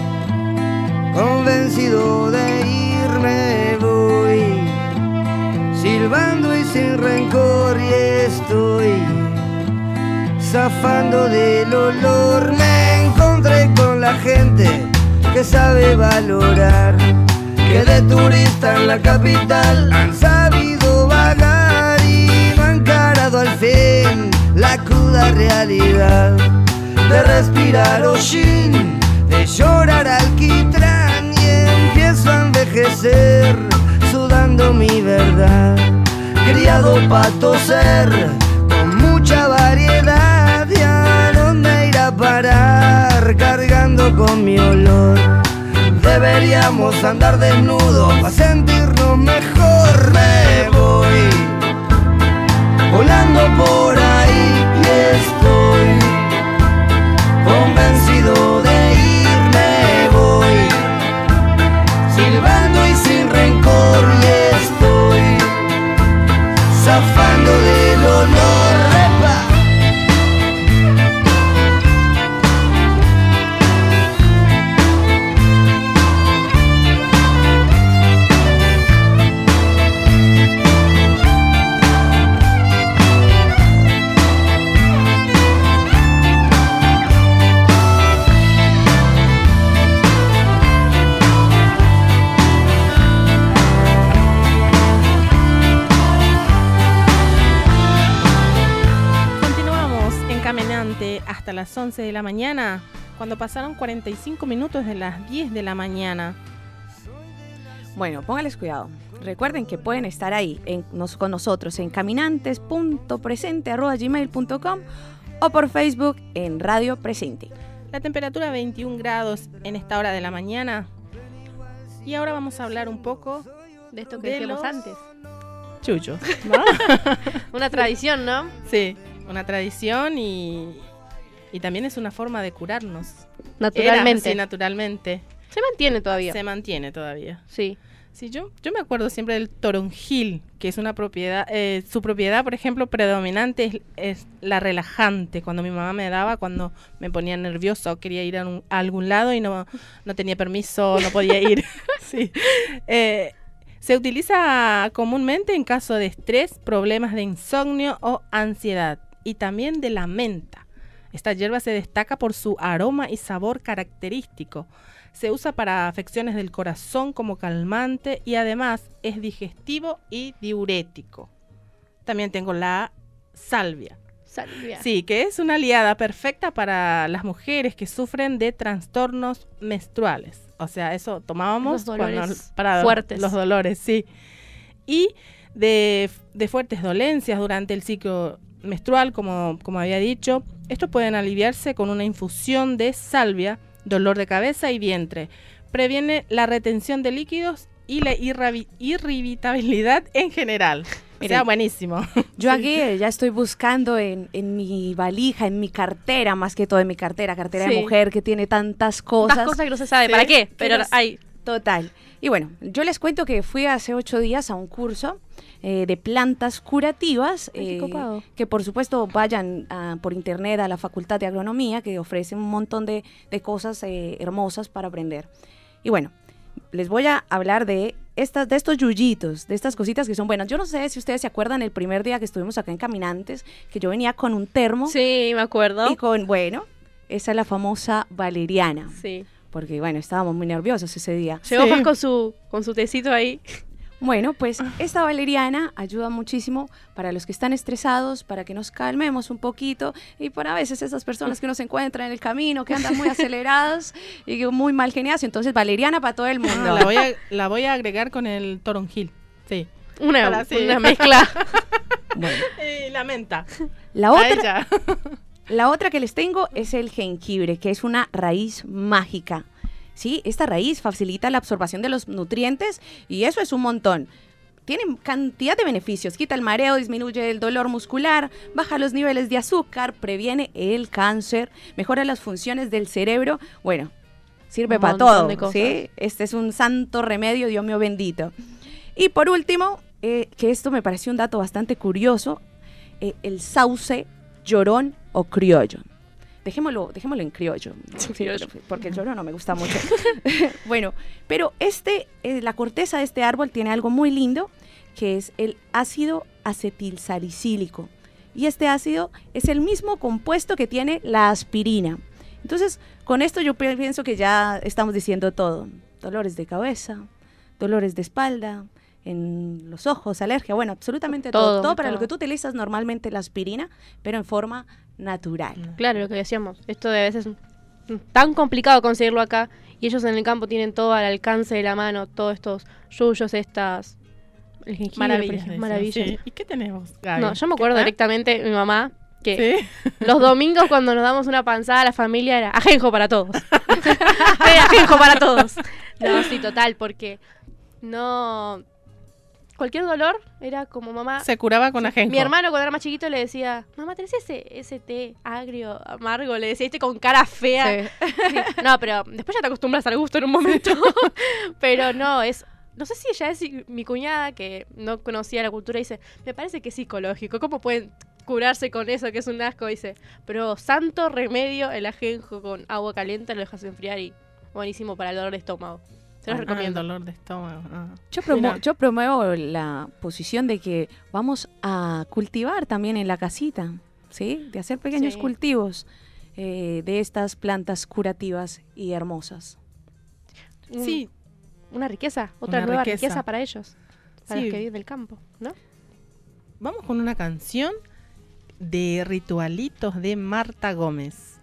convencido de irme, voy silbando y sin rencor y estoy zafando del olor. Me encontré con la gente que sabe valorar, que de turista en la capital han sabido vagar y no han encarado al fin la cruda realidad de respirar hollín, de llorar alquitrán, y empiezo a envejecer sudando mi verdad, criado pa' toser con mucha variedad, y a dónde ir a parar cargando con mi olor. Deberíamos andar desnudos para sentirnos mejor. Me voy volando por ahí y estoy convencido de irme, voy silbando y sin rencor y estoy zafando del olor. ¡Repa! Hasta las once de la mañana, cuando pasaron cuarenta y cinco minutos de las diez de la mañana. Bueno, póngales cuidado. Recuerden que pueden estar ahí en, nos, con nosotros en caminantes punto presente arroba gmail punto com o por Facebook en Radio Presente. La temperatura veintiún grados en esta hora de la mañana. Y ahora vamos a hablar un poco de esto que de decíamos los antes. Chuchos, ¿no? Una tradición, ¿no? Sí, una tradición y, y también es una forma de curarnos. Naturalmente. Era, sí, naturalmente. Se mantiene todavía. Se mantiene todavía. Sí. Sí, yo, yo me acuerdo siempre del toronjil, que es una propiedad, eh, su propiedad, por ejemplo, predominante es, es la relajante. Cuando mi mamá me daba, cuando me ponía nerviosa o quería ir a, un, a algún lado y no, no tenía permiso, no podía ir. Sí. Eh, se utiliza comúnmente en caso de estrés, problemas de insomnio o ansiedad, y también de la menta. Esta hierba se destaca por su aroma y sabor característico. Se usa para afecciones del corazón como calmante y además es digestivo y diurético. También tengo la salvia. Salvia. Sí, que es una aliada perfecta para las mujeres que sufren de trastornos menstruales. O sea, eso tomábamos los dolores cuando, para fuertes. Los dolores, sí. Y de, de fuertes dolencias durante el ciclo menstrual, como, como había dicho. Estos pueden aliviarse con una infusión de salvia, dolor de cabeza y vientre. Previene la retención de líquidos y la irrabi- irritabilidad en general. O sea, buenísimo. Yo Sí. aquí eh, ya estoy buscando en, en mi valija, en mi cartera, más que todo en mi cartera, cartera Sí. de mujer que tiene tantas cosas. Tantas cosas que no se sabe. Sí. ¿Para qué? Pero no- hay. Total. Y bueno, yo les cuento que fui hace ocho días a un curso eh, de plantas curativas, Ay, qué eh, copado. que por supuesto vayan a, por internet a la Facultad de Agronomía, que ofrece un montón de, de cosas eh, hermosas para aprender. Y bueno, les voy a hablar de estas, de estos yuyitos, de estas cositas que son buenas. Yo no sé si ustedes se acuerdan el primer día que estuvimos acá en Caminantes, que yo venía con un termo. Sí, me acuerdo. Y con, bueno, esa es la famosa valeriana. Sí. Porque, bueno, estábamos muy nerviosos ese día. Llegó Sí. más con su, con su tecito ahí. Bueno, pues esta valeriana ayuda muchísimo para los que están estresados, para que nos calmemos un poquito y para a veces esas personas que nos encuentran en el camino, que andan muy aceleradas y que muy mal geniadas. Entonces, valeriana para todo el mundo. Ah, la, voy a, la voy a agregar con el toronjil. Sí. Una, Para, sí. una mezcla. Bueno. Y la menta. La A otra, ella. la otra que les tengo es el jengibre, que es una raíz mágica. Sí, esta raíz facilita la absorción de los nutrientes y eso es un montón. Tiene cantidad de beneficios, quita el mareo, disminuye el dolor muscular, baja los niveles de azúcar, previene el cáncer, mejora las funciones del cerebro. Bueno, sirve Un para montón todo, de cosas. ¿sí? Este es un santo remedio, Dios mío bendito. Y por último, eh, que esto me pareció un dato bastante curioso, eh, el sauce llorón o criollo. Dejémoslo, dejémoslo en criollo, sí, criollo. porque el llorón no me gusta mucho. Bueno, pero este, eh, la corteza de este árbol tiene algo muy lindo, que es el ácido acetilsalicílico. Y este ácido es el mismo compuesto que tiene la aspirina. Entonces, con esto yo pi- pienso que ya estamos diciendo todo. Dolores de cabeza, dolores de espalda, en los ojos, alergia, bueno, absolutamente todo. Todo, Todo, para todo. lo que tú utilizas normalmente la aspirina, pero en forma natural. Claro, lo que decíamos. Esto de a veces es tan complicado conseguirlo acá y ellos en el campo tienen todo al alcance de la mano, todos estos yuyos, estas... El jengibre, Maravillas, por ejemplo, decían, maravillas. sí. ¿Y qué tenemos, Gaby? No, yo me acuerdo ¿Qué- ah? directamente mi mamá que ¿Sí? los domingos cuando nos damos una panzada la familia era ajenjo para todos. Era ajenjo para todos. No, sí, total, porque no... Cualquier dolor era como mamá... Se curaba con ajenjo. Mi hermano cuando era más chiquito le decía, mamá, ¿tenés ese, ese té agrio, amargo? Le decía, este con cara fea. Sí. Sí. No, pero después ya te acostumbras al gusto en un momento. Pero no, es... No sé si ella es mi cuñada, que no conocía la cultura, dice, me parece que es psicológico. ¿Cómo pueden curarse con eso, que es un asco? Dice, pero santo remedio el ajenjo con agua caliente, lo dejas enfriar y buenísimo para el dolor de estómago. Se los Ah, recomiendo. el dolor de estómago. Ah. Yo, promo- Mira. yo promuevo la posición de que vamos a cultivar también en la casita, ¿sí? De hacer pequeños Sí. cultivos eh, de estas plantas curativas y hermosas. Un- Sí. Una riqueza, otra Una nueva riqueza. riqueza para ellos, para Sí. los que viven del campo, ¿no? Vamos con una canción de Ritualitos de Marta Gómez.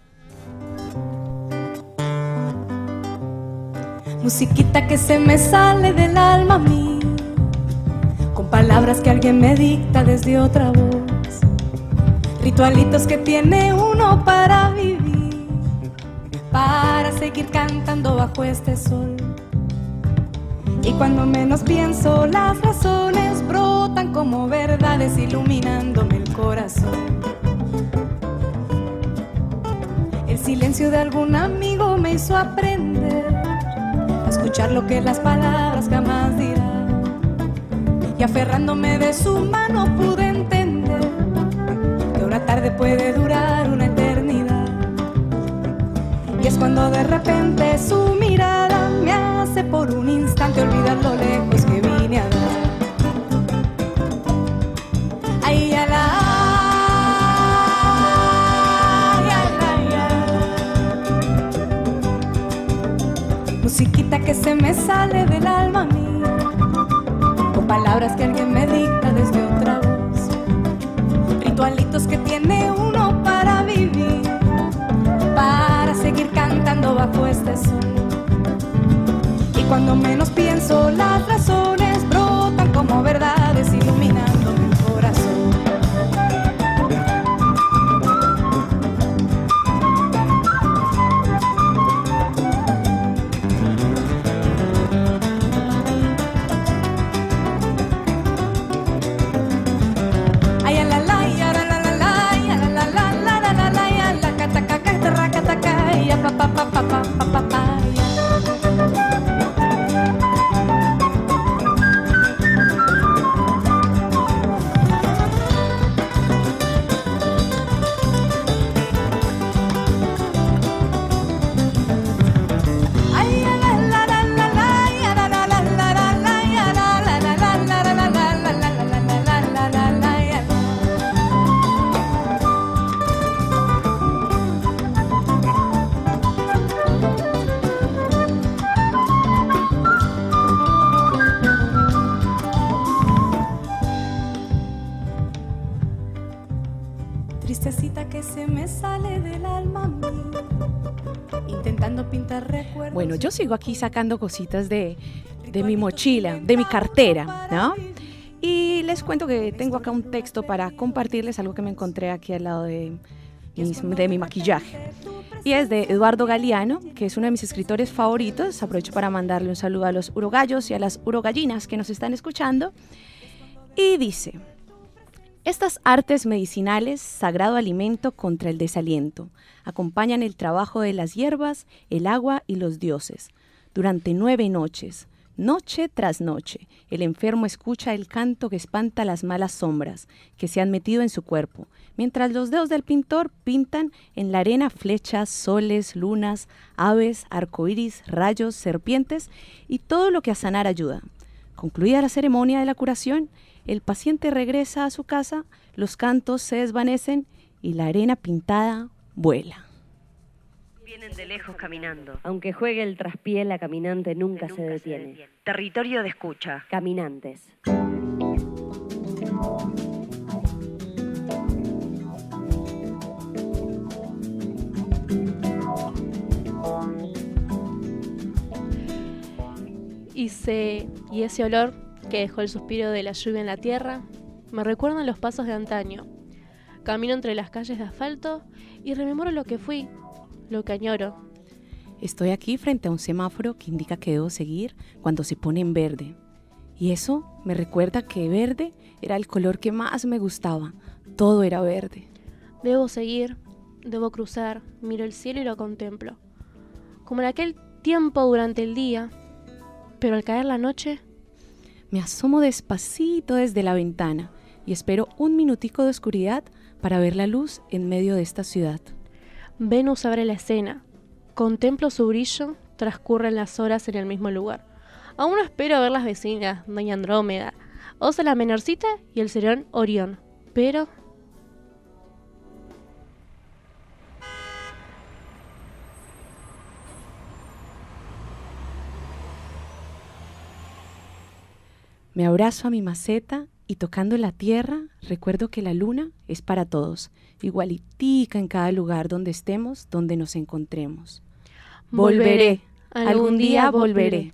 Musiquita que se me sale del alma a mí, con palabras que alguien me dicta desde otra voz, ritualitos que tiene uno para vivir, para seguir cantando bajo este sol. Y cuando menos pienso, las razones brotan como verdades iluminándome el corazón. El silencio de algún amigo me hizo aprender a escuchar lo que las palabras jamás y aferrándome de su mano pude entender que una tarde puede durar una eternidad. Y es cuando de repente su mirada me hace por un instante olvidar lo lejos que vine a dar. Ay, a la musiquita que se me sale del alma mía, con palabras que alguien me dicta desde otra voz, ritualitos que tiene uno para vivir, para seguir cantando bajo este sol. Y cuando menos pienso, las razones brotan como verdades iluminando mi corazón. Tristecita que se me sale del alma mía, intentando pintar recuerdos. Bueno, yo sigo aquí sacando cositas de, de mi mochila, de mi cartera, ¿no? Y les cuento que tengo acá un texto para compartirles, algo que me encontré aquí al lado de, mis, de mi maquillaje. Y es de Eduardo Galeano, que es uno de mis escritores favoritos. Aprovecho para mandarle un saludo a los urogallos y a las urogallinas que nos están escuchando. Y dice: estas artes medicinales, sagrado alimento contra el desaliento, acompañan el trabajo de las hierbas, el agua y los dioses. Durante nueve noches, noche tras noche, el enfermo escucha el canto que espanta las malas sombras que se han metido en su cuerpo, mientras los dedos del pintor pintan en la arena flechas, soles, lunas, aves, arcoíris, rayos, serpientes y todo lo que a sanar ayuda. Concluida la ceremonia de la curación, el paciente regresa a su casa, los cantos se desvanecen y la arena pintada vuela. Vienen de lejos caminando. Aunque juegue el traspié, la caminante nunca, nunca se, detiene. se detiene. Territorio de escucha. Caminantes. Y, se, y ese olor que dejó el suspiro de la lluvia en la tierra me recuerdan los pasos de antaño. Camino entre las calles de asfalto y rememoro lo que fui, lo que añoro. Estoy aquí frente a un semáforo que indica que debo seguir cuando se pone en verde. Y eso me recuerda que verde era el color que más me gustaba. Todo era verde. Debo seguir, debo cruzar, miro el cielo y lo contemplo. Como en aquel tiempo durante el día, pero al caer la noche, me asomo despacito desde la ventana y espero un minutico de oscuridad para ver la luz en medio de esta ciudad. Venus abre la escena. Contemplo su brillo, transcurren las horas en el mismo lugar. Aún no espero ver las vecinas, Doña Andrómeda, Osa la Menorcita y el Cerón Orión. Pero... me abrazo a mi maceta y tocando la tierra recuerdo que la luna es para todos, igualitica en cada lugar donde estemos, donde nos encontremos. Volveré, volveré. Algún día volveré.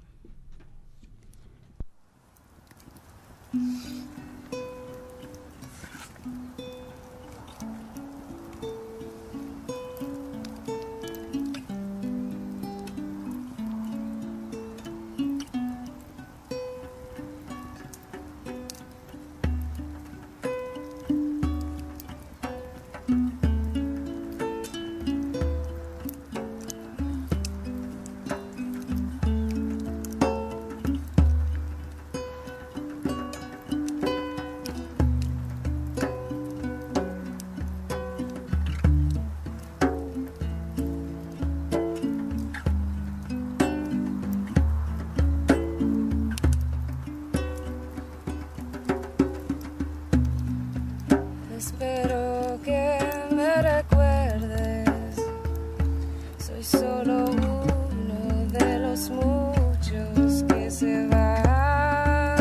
Espero que me recuerdes. Soy solo uno de los muchos que se van.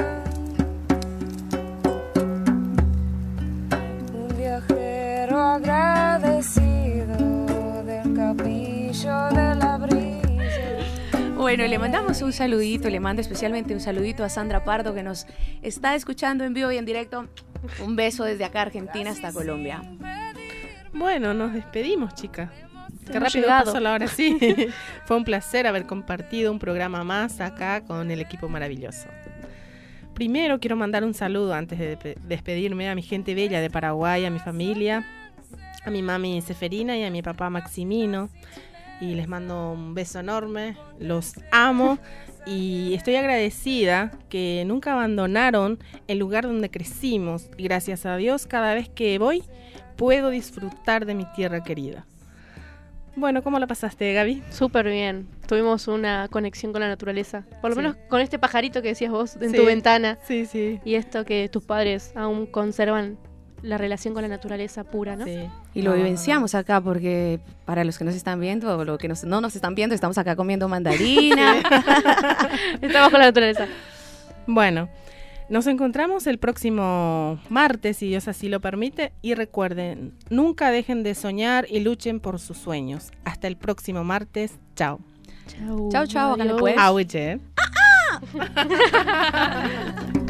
Un viajero agradecido del capillo de la brisa. Bueno, le mandamos un saludito, le mando especialmente un saludito a Sandra Pardo, que nos está escuchando en vivo y en directo. Un beso desde acá, Argentina, hasta Colombia. Bueno, nos despedimos, chicas. Qué Hemos rápido llegado. pasó la hora, sí. Fue un placer haber compartido un programa más acá con el equipo maravilloso. Primero quiero mandar un saludo antes de de- despedirme a mi gente bella de Paraguay, a mi familia, a mi mami Seferina y a mi papá Maximino. Y les mando un beso enorme, los amo y estoy agradecida que nunca abandonaron el lugar donde crecimos y gracias a Dios cada vez que voy puedo disfrutar de mi tierra querida. Bueno, ¿cómo la pasaste, Gaby? Súper bien. Tuvimos una conexión con la naturaleza. Por lo Sí. menos con este pajarito que decías vos en Sí. tu ventana. Sí, sí. Y esto que tus padres aún conservan la relación con la naturaleza pura, ¿no? Sí. Y lo No, vivenciamos acá porque para los que nos están viendo o los que nos- no nos están viendo, estamos acá comiendo mandarina. Estamos con la naturaleza. Bueno, nos encontramos el próximo martes, si Dios así lo permite. Y recuerden, nunca dejen de soñar y luchen por sus sueños. Hasta el próximo martes. Chao. Chau. Chau, chau, háganle pues. Auye. ¡Ah, ah!